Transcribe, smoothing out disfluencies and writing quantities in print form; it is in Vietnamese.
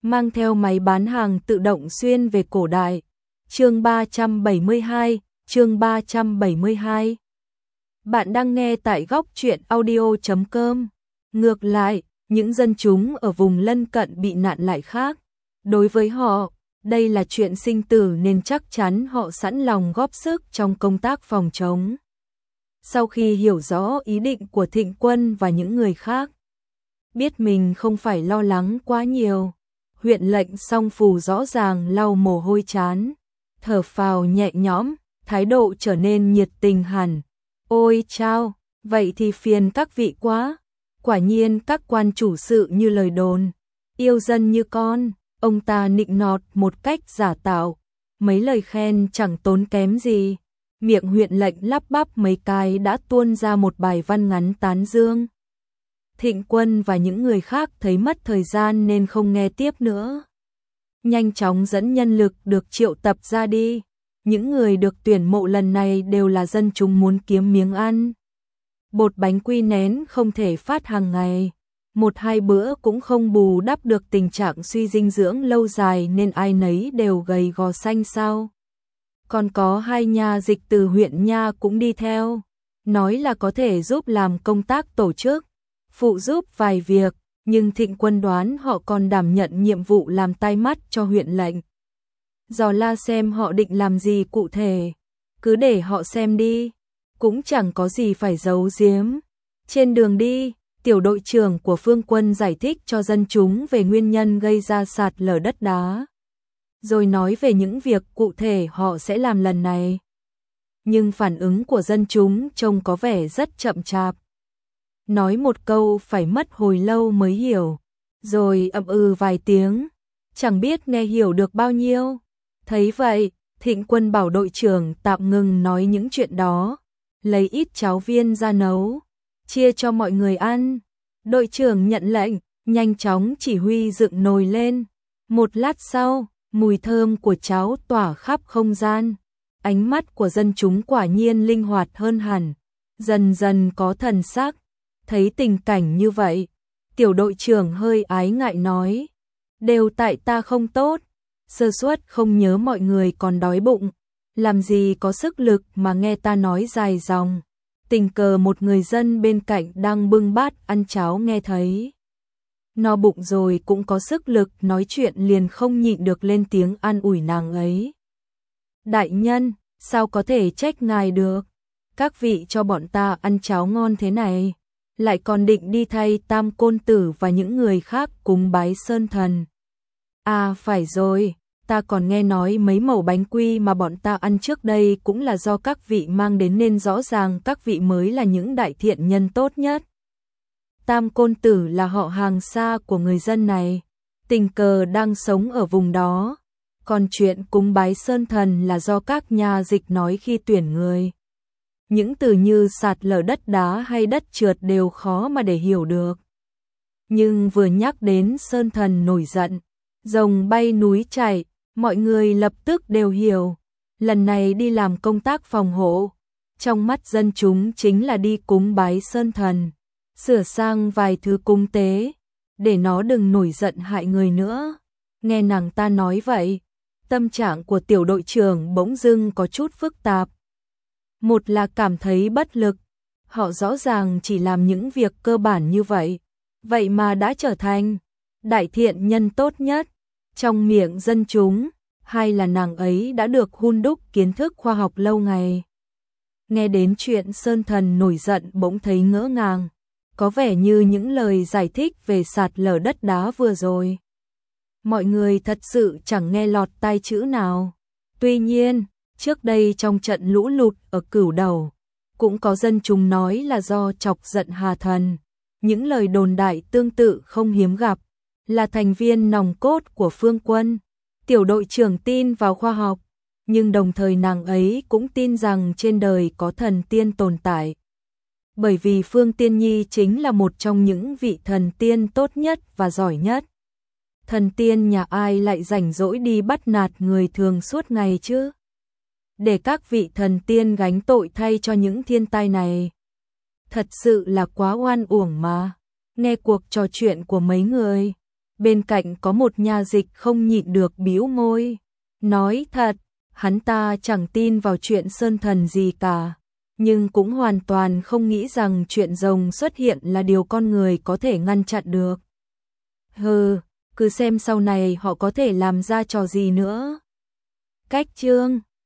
mang theo máy bán hàng tự động xuyên về cổ đại. Chương 372, chương 372. Bạn đang nghe tại góc truyện audio.com. Ngược lại, những dân chúng ở vùng lân cận bị nạn lại khác. Đối với họ, đây là chuyện sinh tử nên chắc chắn họ sẵn lòng góp sức trong công tác phòng chống. Sau khi hiểu rõ ý định của Thịnh Quân và những người khác, biết mình không phải lo lắng quá nhiều, huyện lệnh Song Phù rõ ràng lau mồ hôi trán, thở phào nhẹ nhõm, thái độ trở nên nhiệt tình hẳn. Ôi chao, vậy thì phiền các vị quá. Quả nhiên các quan chủ sự như lời đồn, yêu dân như con. Ông ta nịnh nọt một cách giả tạo, mấy lời khen chẳng tốn kém gì. Miệng huyện lệnh lắp bắp mấy cái đã tuôn ra một bài văn ngắn tán dương. Thịnh Quân và những người khác thấy mất thời gian nên không nghe tiếp nữa. Nhanh chóng dẫn nhân lực được triệu tập ra đi. Những người được tuyển mộ lần này đều là dân chúng muốn kiếm miếng ăn. Bột bánh quy nén không thể phát hàng ngày. Một hai bữa cũng không bù đắp được tình trạng suy dinh dưỡng lâu dài nên ai nấy đều gầy gò xanh xao. Còn có hai nha dịch từ huyện nha cũng đi theo, nói là có thể giúp làm công tác tổ chức, phụ giúp vài việc, nhưng Thịnh Quân đoán họ còn đảm nhận nhiệm vụ làm tai mắt cho huyện lệnh. Dò la xem họ định làm gì cụ thể, cứ để họ xem đi, cũng chẳng có gì phải giấu giếm. Trên đường đi, tiểu đội trưởng của Phương Quân giải thích cho dân chúng về nguyên nhân gây ra sạt lở đất đá, rồi nói về những việc cụ thể họ sẽ làm lần này. Nhưng phản ứng của dân chúng trông có vẻ rất chậm chạp. Nói một câu phải mất hồi lâu mới hiểu, rồi ậm ừ vài tiếng, chẳng biết nghe hiểu được bao nhiêu. Thấy vậy, Thịnh Quân bảo đội trưởng tạm ngừng nói những chuyện đó, lấy ít cháo viên ra nấu, chia cho mọi người ăn. Đội trưởng nhận lệnh, nhanh chóng chỉ huy dựng nồi lên. Một lát sau, mùi thơm của cháo tỏa khắp không gian. Ánh mắt của dân chúng quả nhiên linh hoạt hơn hẳn, dần dần có thần sắc. Thấy tình cảnh như vậy, tiểu đội trưởng hơi ái ngại nói, đều tại ta không tốt, sơ suất không nhớ mọi người còn đói bụng, làm gì có sức lực mà nghe ta nói dài dòng. Tình cờ một người dân bên cạnh đang bưng bát ăn cháo nghe thấy no bụng rồi cũng có sức lực nói chuyện liền không nhịn được lên tiếng an ủi nàng ấy. Đại nhân, sao có thể trách ngài được? Các vị cho bọn ta ăn cháo ngon thế này, lại còn định đi thay Tam Côn Tử và những người khác cúng bái Sơn Thần. À phải rồi, ta còn nghe nói mấy mẩu bánh quy mà bọn ta ăn trước đây cũng là do các vị mang đến nên rõ ràng các vị mới là những đại thiện nhân tốt nhất. Tam Côn Tử là họ hàng xa của người dân này, tình cờ đang sống ở vùng đó. Còn chuyện cúng bái Sơn Thần là do các nhà dịch nói khi tuyển người. Những từ như sạt lở đất đá hay đất trượt đều khó mà để hiểu được. Nhưng vừa nhắc đến Sơn Thần nổi giận, rồng bay núi chảy, mọi người lập tức đều hiểu. Lần này đi làm công tác phòng hộ, trong mắt dân chúng chính là đi cúng bái Sơn Thần, sửa sang vài thứ cúng tế, để nó đừng nổi giận hại người nữa. Nghe nàng ta nói vậy, tâm trạng của tiểu đội trưởng bỗng dưng có chút phức tạp. Một là cảm thấy bất lực, họ rõ ràng chỉ làm những việc cơ bản như vậy, vậy mà đã trở thành đại thiện nhân tốt nhất trong miệng dân chúng. Hai là nàng ấy đã được hun đúc kiến thức khoa học lâu ngày. Nghe đến chuyện Sơn Thần nổi giận bỗng thấy ngỡ ngàng, có vẻ như những lời giải thích về sạt lở đất đá vừa rồi. Mọi người thật sự chẳng nghe lọt tai chữ nào. Tuy nhiên, trước đây trong trận lũ lụt ở Cửu Đầu, cũng có dân chúng nói là do chọc giận Hà Thần. Những lời đồn đại tương tự không hiếm gặp, là thành viên nòng cốt của Phương Quân. Tiểu đội trưởng tin vào khoa học, nhưng đồng thời nàng ấy cũng tin rằng trên đời có thần tiên tồn tại. Bởi vì Phương Tiên Nhi chính là một trong những vị thần tiên tốt nhất và giỏi nhất. Thần tiên nhà ai lại rảnh rỗi đi bắt nạt người thường suốt ngày chứ? Để các vị thần tiên gánh tội thay cho những thiên tai này, thật sự là quá oan uổng mà. Nghe cuộc trò chuyện của mấy người, Bên cạnh có một nha dịch không nhịn được bĩu môi. Nói thật, hắn ta chẳng tin vào chuyện sơn thần gì cả. Nhưng cũng hoàn toàn không nghĩ rằng chuyện rồng xuất hiện là điều con người có thể ngăn chặn được. Hừ, cứ xem sau này họ có thể làm ra trò gì nữa. Cách chương